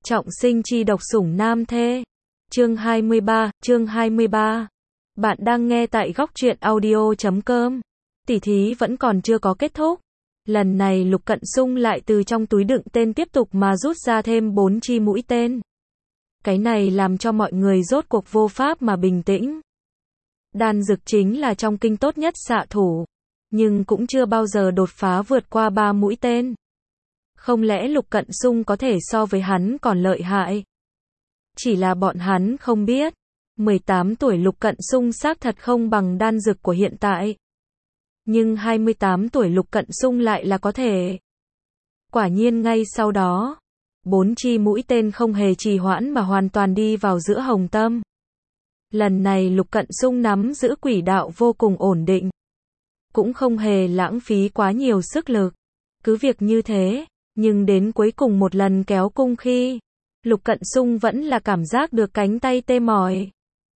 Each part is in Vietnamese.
Trọng sinh chi độc sủng nam thê. Chương 23. Bạn đang nghe tại góc truyện audio.com. Tỉ thí vẫn còn chưa có kết thúc. Lần này Lục Cận Sung lại từ trong túi đựng tên tiếp tục mà rút ra thêm 4 chi mũi tên. Cái này làm cho mọi người rốt cuộc vô pháp mà bình tĩnh. Đan dược chính là trong kinh tốt nhất xạ thủ, nhưng cũng chưa bao giờ đột phá vượt qua 3 mũi tên. Không lẽ Lục Cận Sung có thể so với hắn còn lợi hại? Chỉ là bọn hắn không biết, 18 tuổi Lục Cận Sung xác thật không bằng đan dược của hiện tại. Nhưng 28 tuổi Lục Cận Sung lại là có thể. Quả nhiên ngay sau đó, 4 chi mũi tên không hề trì hoãn mà hoàn toàn đi vào giữa hồng tâm. Lần này Lục Cận Sung nắm giữ quỹ đạo vô cùng ổn định, cũng không hề lãng phí quá nhiều sức lực. Cứ việc như thế, nhưng đến cuối cùng một lần kéo cung khi, Lục Cận Sung vẫn là cảm giác được cánh tay tê mỏi.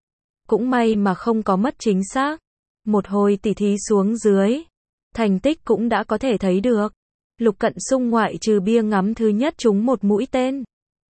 Cũng may mà không có mất chính xác. Một hồi tỉ thí xuống dưới, thành tích cũng đã có thể thấy được. Lục Cận Sung ngoại trừ bia ngắm thứ nhất trúng 1 mũi tên.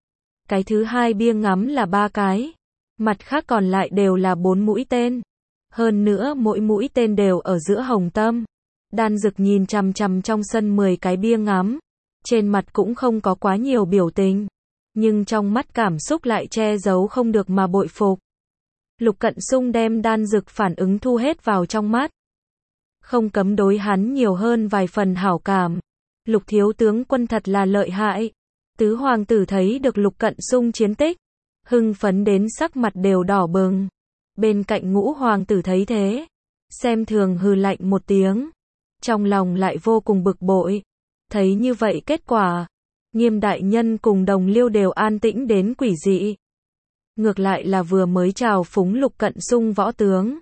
Cái thứ hai bia ngắm là 3 cái. Mặt khác còn lại đều là 4 mũi tên. Hơn nữa mỗi mũi tên đều ở giữa hồng tâm. Đan Dực nhìn chằm chằm trong sân 10 cái bia ngắm. Trên mặt cũng không có quá nhiều biểu tình. Nhưng trong mắt cảm xúc lại che giấu không được mà bội phục. Lục Cận Sung đem Đan Dực phản ứng thu hết vào trong mắt. Không cấm đối hắn nhiều hơn vài phần hảo cảm. Lục thiếu tướng quân thật là lợi hại. Tứ hoàng tử thấy được Lục Cận Sung chiến tích, hưng phấn đến sắc mặt đều đỏ bừng. Bên cạnh Ngũ hoàng tử thấy thế, xem thường hừ lạnh một tiếng. Trong lòng lại vô cùng bực bội. Thấy như vậy kết quả, Nghiêm đại nhân cùng Đồng Liêu đều an tĩnh đến quỷ dị. Ngược lại là vừa mới chào phúng Lục Cận Sung võ tướng,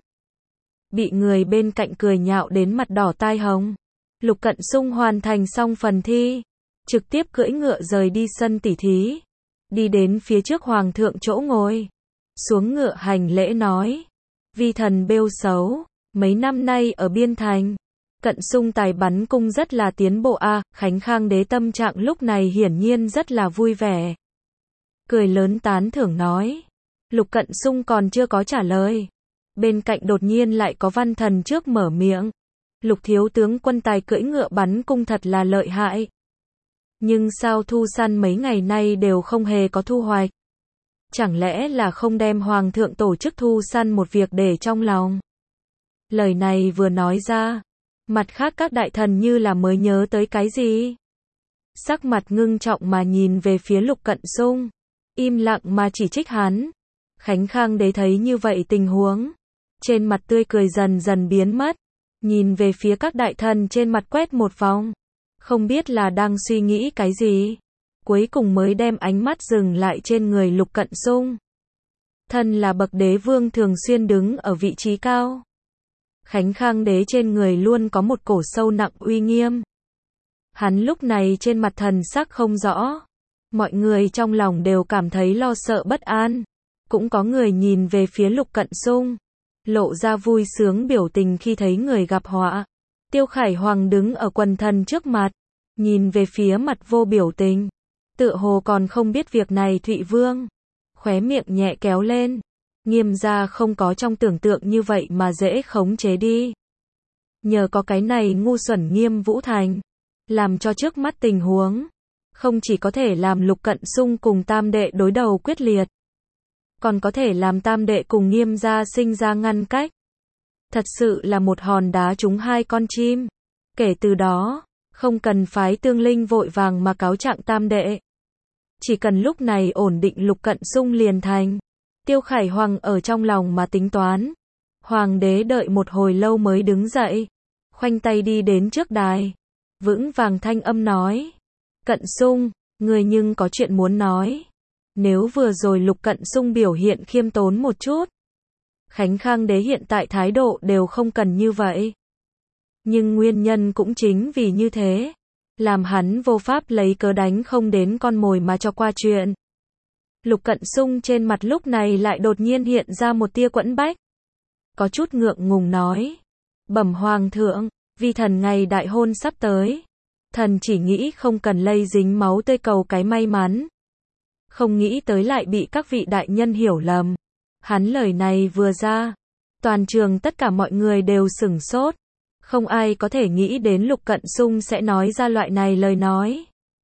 bị người bên cạnh cười nhạo đến mặt đỏ tai hồng. Lục Cận Sung hoàn thành xong phần thi, trực tiếp cưỡi ngựa rời đi sân tỉ thí, đi đến phía trước hoàng thượng chỗ ngồi, xuống ngựa hành lễ nói: Vi thần bêu xấu, mấy năm nay ở biên thành, Cận Sung tài bắn cung rất là tiến bộ a. Khánh Khang đế tâm trạng lúc này hiển nhiên rất là vui vẻ, cười lớn tán thưởng nói. Lục Cận Sung còn chưa có trả lời, bên cạnh đột nhiên lại có Văn Thần trước mở miệng: Lục thiếu tướng quân tài cưỡi ngựa bắn cung thật là lợi hại. Nhưng sao thu săn mấy ngày nay đều không hề có thu hoạch? Chẳng lẽ là không đem hoàng thượng tổ chức thu săn một việc để trong lòng? Lời này vừa nói ra, mặt khác các đại thần như là mới nhớ tới cái gì. Sắc mặt ngưng trọng mà nhìn về phía Lục Cận Sung, im lặng mà chỉ trích hắn. Khánh Khang đế thấy như vậy tình huống, trên mặt tươi cười dần dần biến mất, nhìn về phía các đại thần trên mặt quét một vòng, không biết là đang suy nghĩ cái gì, cuối cùng mới đem ánh mắt dừng lại trên người Lục Cận Sung. Thân là bậc đế vương thường xuyên đứng ở vị trí cao, Khánh Khang đế trên người luôn có một cổ sâu nặng uy nghiêm. Hắn lúc này trên mặt thần sắc không rõ, mọi người trong lòng đều cảm thấy lo sợ bất an. Cũng có người nhìn về phía Lục Cận Sung, lộ ra vui sướng biểu tình khi thấy người gặp họa. Tiêu Khải Hoàng đứng ở quần thần trước mặt, nhìn về phía mặt vô biểu tình, tựa hồ còn không biết việc này. Thụy Vương khóe miệng nhẹ kéo lên, Nghiêm gia không có trong tưởng tượng như vậy mà dễ khống chế đi. Nhờ có cái này ngu xuẩn Nghiêm Vũ Thành, làm cho trước mắt tình huống, không chỉ có thể làm Lục Cận Sung cùng tam đệ đối đầu quyết liệt, còn có thể làm tam đệ cùng Nghiêm gia sinh ra ngăn cách. Thật sự là một hòn đá trúng 2 con chim. Kể từ đó, không cần phái Tương Linh vội vàng mà cáo trạng tam đệ. Chỉ cần lúc này ổn định Lục Cận Sung liền thành. Tiêu Khải Hoàng ở trong lòng mà tính toán. Hoàng đế đợi một hồi lâu mới đứng dậy, khoanh tay đi đến trước đài, vững vàng thanh âm nói: Cận Sung, người nhưng có chuyện muốn nói. Nếu vừa rồi Lục Cận Sung biểu hiện khiêm tốn một chút, Khánh Khang đế hiện tại thái độ đều không cần như vậy. Nhưng nguyên nhân cũng chính vì như thế, làm hắn vô pháp lấy cớ đánh không đến con mồi mà cho qua chuyện. Lục Cận Sung trên mặt lúc này lại đột nhiên hiện ra một tia quẫn bách. Có chút ngượng ngùng nói: Bẩm hoàng thượng, vi thần ngày đại hôn sắp tới. Thần chỉ nghĩ không cần lây dính máu tươi cầu cái may mắn. không nghĩ tới lại bị các vị đại nhân hiểu lầm. Hắn lời này vừa ra, toàn trường tất cả mọi người đều sửng sốt. Không ai có thể nghĩ đến Lục Cận Sung sẽ nói ra loại này lời nói.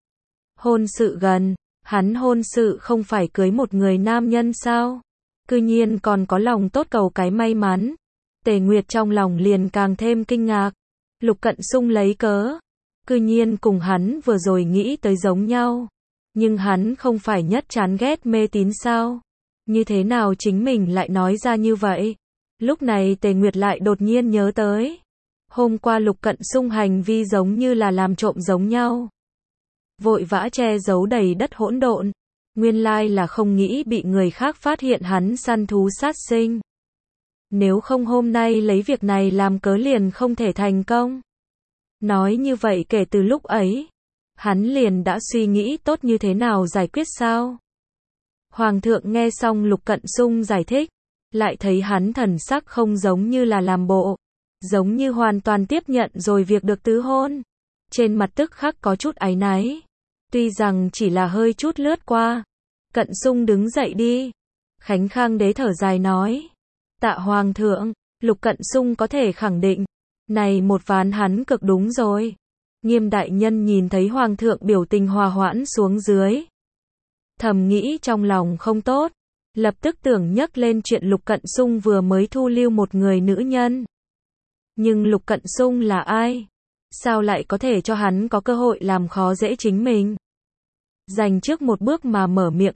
Hôn sự gần, hắn hôn sự không phải cưới một người nam nhân sao? Cư nhiên còn có lòng tốt cầu cái may mắn. Tề Nguyệt trong lòng liền càng thêm kinh ngạc. Lục Cận Sung lấy cớ, cư nhiên cùng hắn vừa rồi nghĩ tới giống nhau. Nhưng hắn không phải nhất chán ghét mê tín sao? Như thế nào chính mình lại nói ra như vậy? Lúc này Tề Nguyệt lại đột nhiên nhớ tới. Hôm qua Lục Cận Sung hành vi giống như là làm trộm giống nhau. Vội vã che giấu đầy đất hỗn độn. Nguyên lai là không nghĩ bị người khác phát hiện hắn săn thú sát sinh. Nếu không hôm nay lấy việc này làm cớ liền không thể thành công. Nói như vậy kể từ lúc ấy, hắn liền đã suy nghĩ tốt như thế nào giải quyết sao? Hoàng thượng nghe xong Lục Cận Sung giải thích, lại thấy hắn thần sắc không giống như là làm bộ, giống như hoàn toàn tiếp nhận rồi việc được tứ hôn. Trên mặt tức khắc có chút áy náy, tuy rằng chỉ là hơi chút lướt qua. Cận Sung đứng dậy đi. Khánh Khang Đế thở dài nói, tạ Hoàng thượng. Lục Cận Sung có thể khẳng định, này một ván hắn cực đúng rồi. Nghiêm đại nhân nhìn thấy Hoàng thượng biểu tình hòa hoãn xuống dưới, thầm nghĩ trong lòng không tốt, lập tức tưởng nhắc lên chuyện Lục Cận Sung vừa mới thu lưu một người nữ nhân. Nhưng Lục Cận Sung là ai? Sao lại có thể cho hắn có cơ hội làm khó dễ chính mình? Dành trước một bước mà mở miệng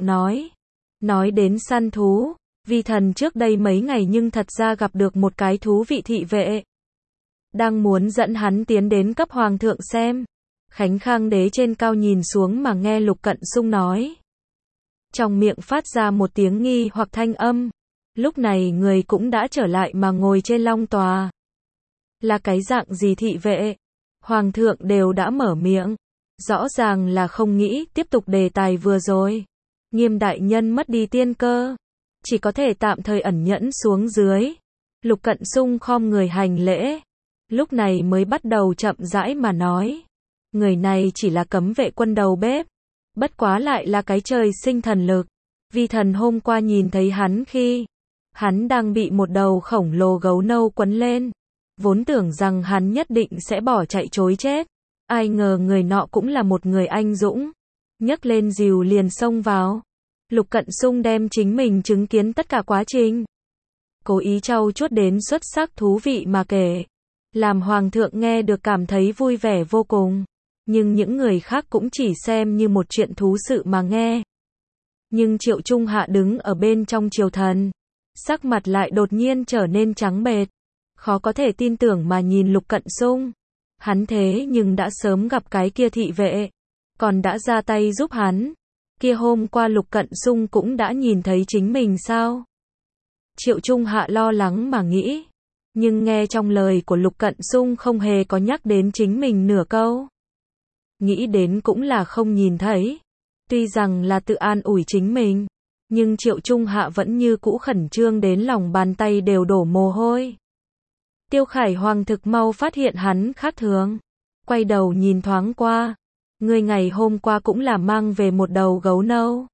nói đến săn thú, vi thần trước đây mấy ngày nhưng thật ra gặp được một cái thú vị thị vệ. Đang muốn dẫn hắn tiến đến cấp Hoàng thượng xem. Khánh Khang Đế trên cao nhìn xuống mà nghe Lục Cận Sung nói. Trong miệng phát ra một tiếng nghi hoặc thanh âm. Lúc này người cũng đã trở lại mà ngồi trên long tòa. Là cái dạng gì thị vệ? Hoàng thượng đều đã mở miệng. Rõ ràng là không nghĩ tiếp tục đề tài vừa rồi. Nghiêm đại nhân mất đi tiên cơ, chỉ có thể tạm thời ẩn nhẫn xuống dưới. Lục Cận Sung khom người hành lễ, lúc này mới bắt đầu chậm rãi mà nói. Người này chỉ là cấm vệ quân đầu bếp, bất quá lại là cái trời sinh thần lực. Vi thần hôm qua nhìn thấy hắn khi hắn đang bị một đầu khổng lồ gấu nâu quấn lên, vốn tưởng rằng hắn nhất định sẽ bỏ chạy trối chết. Ai ngờ người nọ cũng là một người anh dũng, nhấc lên rìu liền xông vào. Lục Cận Sung đem chính mình chứng kiến tất cả quá trình, cố ý trau chuốt đến xuất sắc thú vị mà kể, làm Hoàng thượng nghe được cảm thấy vui vẻ vô cùng. Nhưng những người khác cũng chỉ xem như một chuyện thú sự mà nghe. Nhưng Triệu Trung Hạ đứng ở bên trong triều thần, sắc mặt lại đột nhiên trở nên trắng bệch, khó có thể tin tưởng mà nhìn Lục Cận Sung. Hắn thế nhưng đã sớm gặp cái kia thị vệ, còn đã ra tay giúp hắn. Kia hôm qua Lục Cận Sung cũng đã nhìn thấy chính mình sao? Triệu Trung Hạ lo lắng mà nghĩ, nhưng nghe trong lời của Lục Cận Sung không hề có nhắc đến chính mình nửa câu. Nghĩ đến cũng là không nhìn thấy. Tuy rằng là tự an ủi chính mình, nhưng Triệu Trung Hạ vẫn như cũ khẩn trương đến lòng bàn tay đều đổ mồ hôi. Tiêu Khải Hoàng thực mau phát hiện hắn khác thường, quay đầu nhìn thoáng qua. Người ngày hôm qua cũng là mang về một đầu gấu nâu.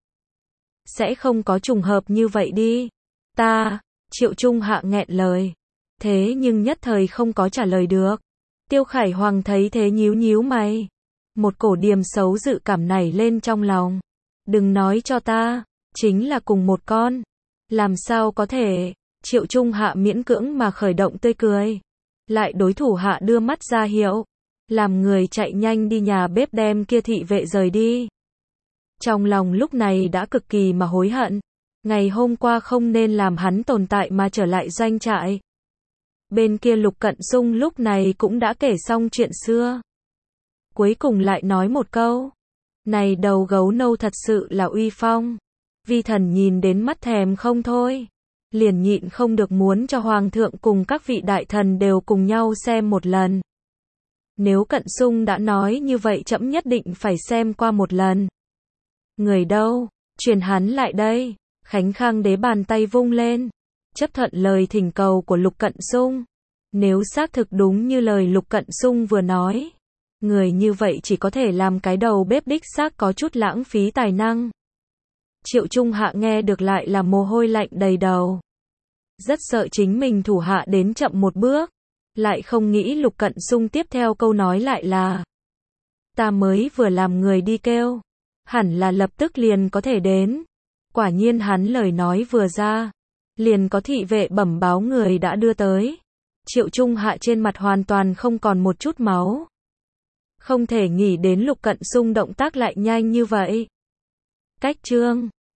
Sẽ không có trùng hợp như vậy đi. Triệu Trung Hạ nghẹn lời. Thế nhưng nhất thời không có trả lời được. Tiêu Khải Hoàng thấy thế nhíu nhíu mày. Một cổ điềm xấu dự cảm nảy lên trong lòng. Đừng nói cho ta, chính là cùng một con. Làm sao có thể? Triệu Trung Hạ miễn cưỡng mà khởi động tươi cười. Lại đối thủ hạ đưa mắt ra hiệu, làm người chạy nhanh đi nhà bếp đem kia thị vệ rời đi. Trong lòng lúc này đã cực kỳ mà hối hận. Ngày hôm qua không nên làm hắn tồn tại mà trở lại doanh trại. Bên kia Lục Cận Sung lúc này cũng đã kể xong chuyện xưa. Cuối cùng lại nói một câu. Này đầu gấu nâu thật sự là uy phong. Vi thần nhìn đến mắt thèm không thôi. Liền nhịn không được muốn cho Hoàng thượng cùng các vị đại thần đều cùng nhau xem một lần. Nếu Cận Sung đã nói như vậy trẫm nhất định phải xem qua một lần. Người đâu? Truyền hắn lại đây. Khánh Khang Đế bàn tay vung lên, chấp thuận lời thỉnh cầu của Lục Cận Sung. Nếu xác thực đúng như lời Lục Cận Sung vừa nói, người như vậy chỉ có thể làm cái đầu bếp đích xác có chút lãng phí tài năng. Triệu Trung Hạ nghe được lại là mồ hôi lạnh đầy đầu. Rất sợ chính mình thủ hạ đến chậm một bước. Lại không nghĩ Lục Cận Sung tiếp theo câu nói lại là: ta mới vừa làm người đi kêu. Hẳn là lập tức liền có thể đến. Quả nhiên hắn lời nói vừa ra. Liền có thị vệ bẩm báo người đã đưa tới. Triệu Trung Hạ trên mặt hoàn toàn không còn một chút máu. Không thể nghĩ đến Lục Cận Sung động tác lại nhanh như vậy. Cách chương